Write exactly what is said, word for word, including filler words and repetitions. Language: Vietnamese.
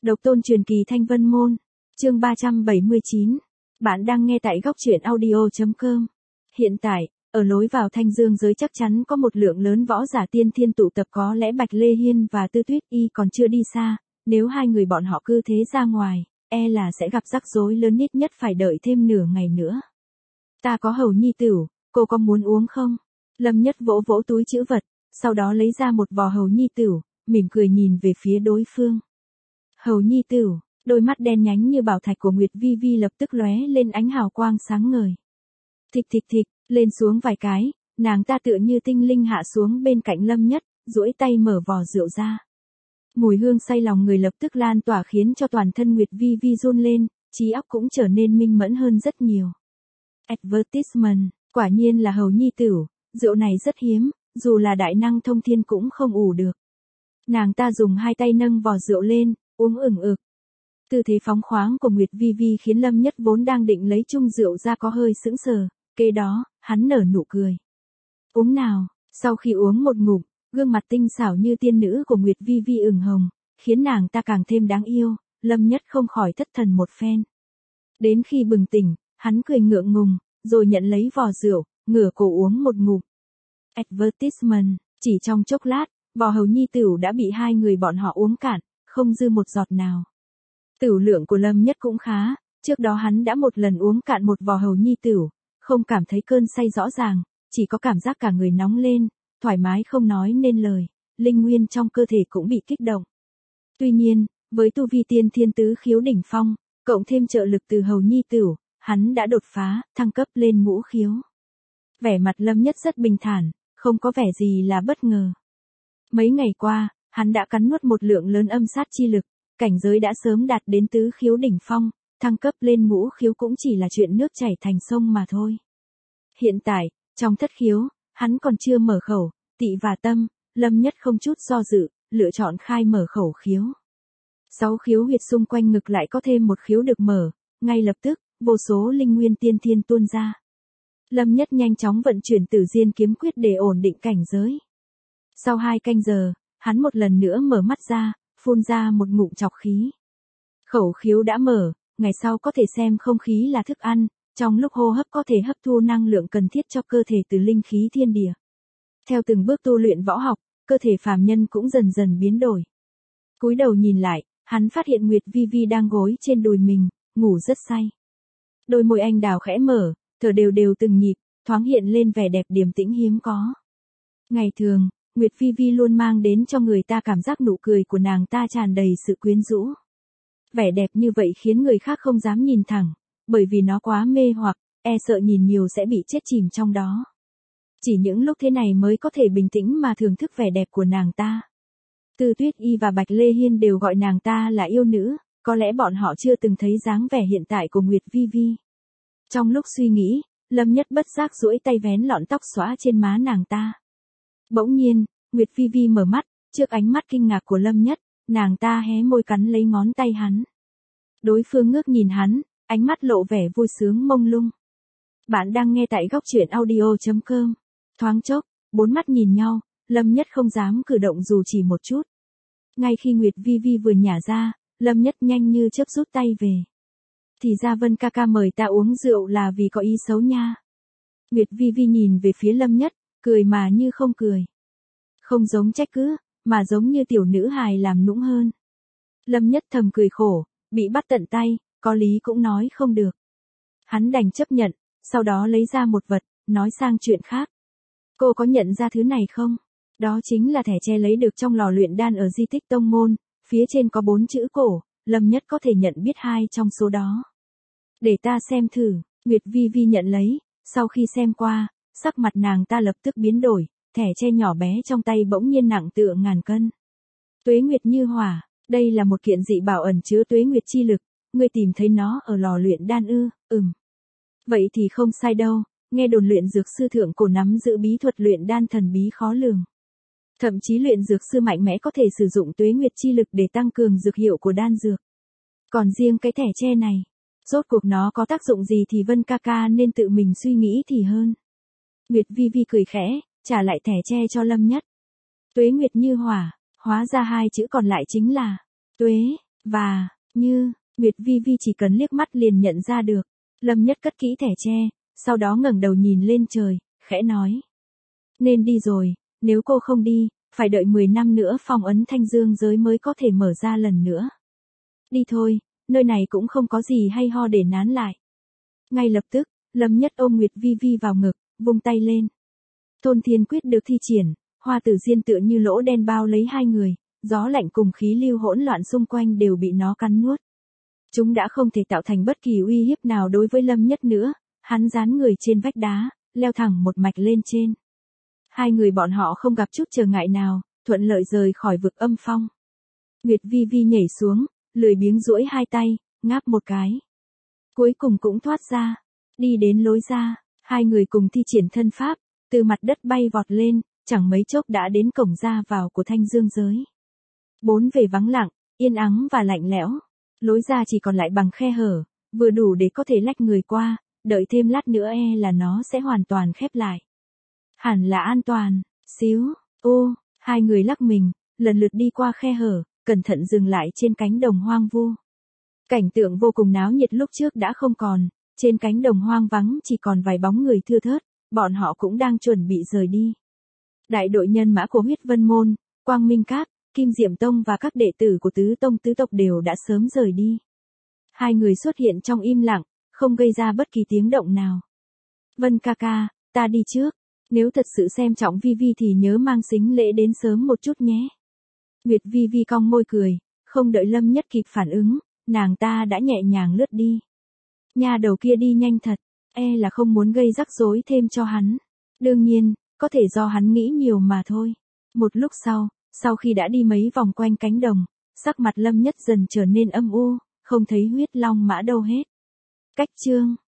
Độc tôn truyền kỳ Thanh Vân Môn. Chương ba trăm bảy mươi chín. Bạn đang nghe tại góc truyện audio chấm com. Hiện tại, ở lối vào Thanh Dương giới chắc chắn có một lượng lớn võ giả tiên thiên tụ tập, có lẽ Bạch Lê Hiên và Tư Tuyết Y còn chưa đi xa, nếu hai người bọn họ cứ thế ra ngoài, e là sẽ gặp rắc rối lớn, ít nhất phải đợi thêm nửa ngày nữa. Ta có hầu nhi tửu, cô có muốn uống không? Lâm Nhất vỗ vỗ túi trữ vật, sau đó lấy ra một vò hầu nhi tửu, mỉm cười nhìn về phía đối phương. Hầu nhi tửu, đôi mắt đen nhánh như bảo thạch của Nguyệt Vi Vi lập tức lóe lên ánh hào quang sáng ngời. Thịch thịch thịch, lên xuống vài cái, nàng ta tựa như tinh linh hạ xuống bên cạnh Lâm Nhất, duỗi tay mở vò rượu ra. Mùi hương say lòng người lập tức lan tỏa khiến cho toàn thân Nguyệt Vi Vi run lên, trí óc cũng trở nên minh mẫn hơn rất nhiều. Advertisement, quả nhiên là hầu nhi tửu, rượu này rất hiếm, dù là đại năng thông thiên cũng không ủ được. Nàng ta dùng hai tay nâng vò rượu lên, uống ửng ực. Tư thế phóng khoáng của Nguyệt Vi Vi khiến Lâm Nhất vốn đang định lấy chung rượu ra có hơi sững sờ, kế đó, hắn nở nụ cười. Uống nào, sau khi uống một ngụm, gương mặt tinh xảo như tiên nữ của Nguyệt Vi Vi ửng hồng, khiến nàng ta càng thêm đáng yêu, Lâm Nhất không khỏi thất thần một phen. Đến khi bừng tỉnh, hắn cười ngượng ngùng, rồi nhận lấy vò rượu, ngửa cổ uống một ngụm. Advertisement, chỉ trong chốc lát, vò hầu nhi tửu đã bị hai người bọn họ uống cạn, không dư một giọt nào. Tửu lượng của Lâm Nhất cũng khá, trước đó hắn đã một lần uống cạn một vò hầu nhi tửu, không cảm thấy cơn say rõ ràng, chỉ có cảm giác cả người nóng lên, thoải mái không nói nên lời, linh nguyên trong cơ thể cũng bị kích động. Tuy nhiên, với tu vi tiên thiên tứ khiếu đỉnh phong, cộng thêm trợ lực từ hầu nhi tửu, hắn đã đột phá, thăng cấp lên ngũ khiếu. Vẻ mặt Lâm Nhất rất bình thản, không có vẻ gì là bất ngờ. Mấy ngày qua, hắn đã cắn nuốt một lượng lớn âm sát chi lực, cảnh giới đã sớm đạt đến tứ khiếu đỉnh phong, thăng cấp lên ngũ khiếu cũng chỉ là chuyện nước chảy thành sông mà thôi. Hiện tại, trong thất khiếu, hắn còn chưa mở khẩu, tị và tâm, Lâm Nhất không chút do dự, lựa chọn khai mở khẩu khiếu. Sáu khiếu huyệt xung quanh ngực lại có thêm một khiếu được mở, ngay lập tức, vô số linh nguyên tiên thiên tuôn ra. Lâm Nhất nhanh chóng vận chuyển Tử Diên kiếm quyết để ổn định cảnh giới. Sau hai canh giờ, hắn một lần nữa mở mắt ra, phun ra một ngụm trọc khí. Khẩu khiếu đã mở, ngày sau có thể xem không khí là thức ăn, trong lúc hô hấp có thể hấp thu năng lượng cần thiết cho cơ thể từ linh khí thiên địa. Theo từng bước tu luyện võ học, cơ thể phàm nhân cũng dần dần biến đổi. Cúi đầu nhìn lại, hắn phát hiện Nguyệt Vi Vi đang gối trên đùi mình, ngủ rất say. Đôi môi anh đào khẽ mở, thở đều đều từng nhịp, thoáng hiện lên vẻ đẹp điềm tĩnh hiếm có. Ngày thường, Nguyệt Vi Vi luôn mang đến cho người ta cảm giác nụ cười của nàng ta tràn đầy sự quyến rũ. Vẻ đẹp như vậy khiến người khác không dám nhìn thẳng, bởi vì nó quá mê hoặc, e sợ nhìn nhiều sẽ bị chết chìm trong đó. Chỉ những lúc thế này mới có thể bình tĩnh mà thưởng thức vẻ đẹp của nàng ta. Tư Tuyết Y và Bạch Lê Hiên đều gọi nàng ta là yêu nữ, có lẽ bọn họ chưa từng thấy dáng vẻ hiện tại của Nguyệt Vi Vi. Trong lúc suy nghĩ, Lâm Nhất bất giác duỗi tay vén lọn tóc xõa trên má nàng ta. Bỗng nhiên, Nguyệt Vi Vi mở mắt, trước ánh mắt kinh ngạc của Lâm Nhất, nàng ta hé môi cắn lấy ngón tay hắn. Đối phương ngước nhìn hắn, ánh mắt lộ vẻ vui sướng mông lung. Bạn đang nghe tại góc truyện audio chấm com. Thoáng chốc, bốn mắt nhìn nhau, Lâm Nhất không dám cử động dù chỉ một chút. Ngay khi Nguyệt Vi Vi vừa nhả ra, Lâm Nhất nhanh như chớp rút tay về. Thì ra Vân ca ca mời ta uống rượu là vì có ý xấu nha. Nguyệt Vi Vi nhìn về phía Lâm Nhất, cười mà như không cười. Không giống trách cứ, mà giống như tiểu nữ hài làm nũng hơn. Lâm Nhất thầm cười khổ, bị bắt tận tay, có lý cũng nói không được. Hắn đành chấp nhận, sau đó lấy ra một vật, nói sang chuyện khác. Cô có nhận ra thứ này không? Đó chính là thẻ tre lấy được trong lò luyện đan ở di tích tông môn, phía trên có bốn chữ cổ, Lâm Nhất có thể nhận biết hai trong số đó. Để ta xem thử, Nguyệt Vi Vi nhận lấy, sau khi xem qua, sắc mặt nàng ta lập tức biến đổi, thẻ tre nhỏ bé trong tay bỗng nhiên nặng tựa ngàn cân. Tuế Nguyệt như hỏa, đây là một kiện dị bảo ẩn chứa tuế nguyệt chi lực, ngươi tìm thấy nó ở lò luyện đan ư? Ừm. Vậy thì không sai đâu, nghe đồn luyện dược sư thượng cổ nắm giữ bí thuật luyện đan thần bí khó lường. Thậm chí luyện dược sư mạnh mẽ có thể sử dụng tuế nguyệt chi lực để tăng cường dược hiệu của đan dược. Còn riêng cái thẻ tre này, rốt cuộc nó có tác dụng gì thì Vân ca ca nên tự mình suy nghĩ thì hơn. Nguyệt Vi Vi cười khẽ, trả lại thẻ tre cho Lâm Nhất. Tuế Nguyệt như hỏa, hóa ra hai chữ còn lại chính là tuế. Và, như, Nguyệt Vi Vi chỉ cần liếc mắt liền nhận ra được. Lâm Nhất cất kỹ thẻ tre, sau đó ngẩng đầu nhìn lên trời, khẽ nói. Nên đi rồi, nếu cô không đi, phải đợi mười năm nữa phong ấn thanh dương giới mới có thể mở ra lần nữa. Đi thôi, nơi này cũng không có gì hay ho để nán lại. Ngay lập tức, Lâm Nhất ôm Nguyệt Vi Vi vào ngực, vung tay lên. Thôn thiên quyết được thi triển, hoa tử diên tựa như lỗ đen bao lấy hai người, gió lạnh cùng khí lưu hỗn loạn xung quanh đều bị nó cắn nuốt. Chúng đã không thể tạo thành bất kỳ uy hiếp nào đối với Lâm Nhất nữa, hắn dán người trên vách đá, leo thẳng một mạch lên trên. Hai người bọn họ không gặp chút trở ngại nào, thuận lợi rời khỏi vực âm phong. Nguyệt Vi Vi nhảy xuống, lười biếng duỗi hai tay, ngáp một cái. Cuối cùng cũng thoát ra, đi đến lối ra, hai người cùng thi triển thân pháp, từ mặt đất bay vọt lên, chẳng mấy chốc đã đến cổng ra vào của thanh dương giới. Bốn về vắng lặng, yên ắng và lạnh lẽo, lối ra chỉ còn lại bằng khe hở, vừa đủ để có thể lách người qua, đợi thêm lát nữa e là nó sẽ hoàn toàn khép lại. Hẳn là an toàn, xíu, ô, hai người lắc mình, lần lượt đi qua khe hở, cẩn thận dừng lại trên cánh đồng hoang vu. Cảnh tượng vô cùng náo nhiệt lúc trước đã không còn, trên cánh đồng hoang vắng chỉ còn vài bóng người thưa thớt, bọn họ cũng đang chuẩn bị rời đi. Đại đội nhân mã của Huyết Vân Môn, Quang Minh Các, Kim Diệm Tông và các đệ tử của tứ tông tứ tộc đều đã sớm rời đi. Hai người xuất hiện trong im lặng, không gây ra bất kỳ tiếng động nào. Vân ca ca, ta đi trước, nếu thật sự xem trọng Vi Vi thì nhớ mang sính lễ đến sớm một chút nhé. Nguyệt Vi Vi cong môi cười, không đợi Lâm Nhất kịp phản ứng, nàng ta đã nhẹ nhàng lướt đi. Nhà đầu kia đi nhanh thật, e là không muốn gây rắc rối thêm cho hắn. Đương nhiên, có thể do hắn nghĩ nhiều mà thôi. Một lúc sau, sau khi đã đi mấy vòng quanh cánh đồng, sắc mặt Lâm Nhất dần trở nên âm u, không thấy huyết long mã đâu hết. Cách chương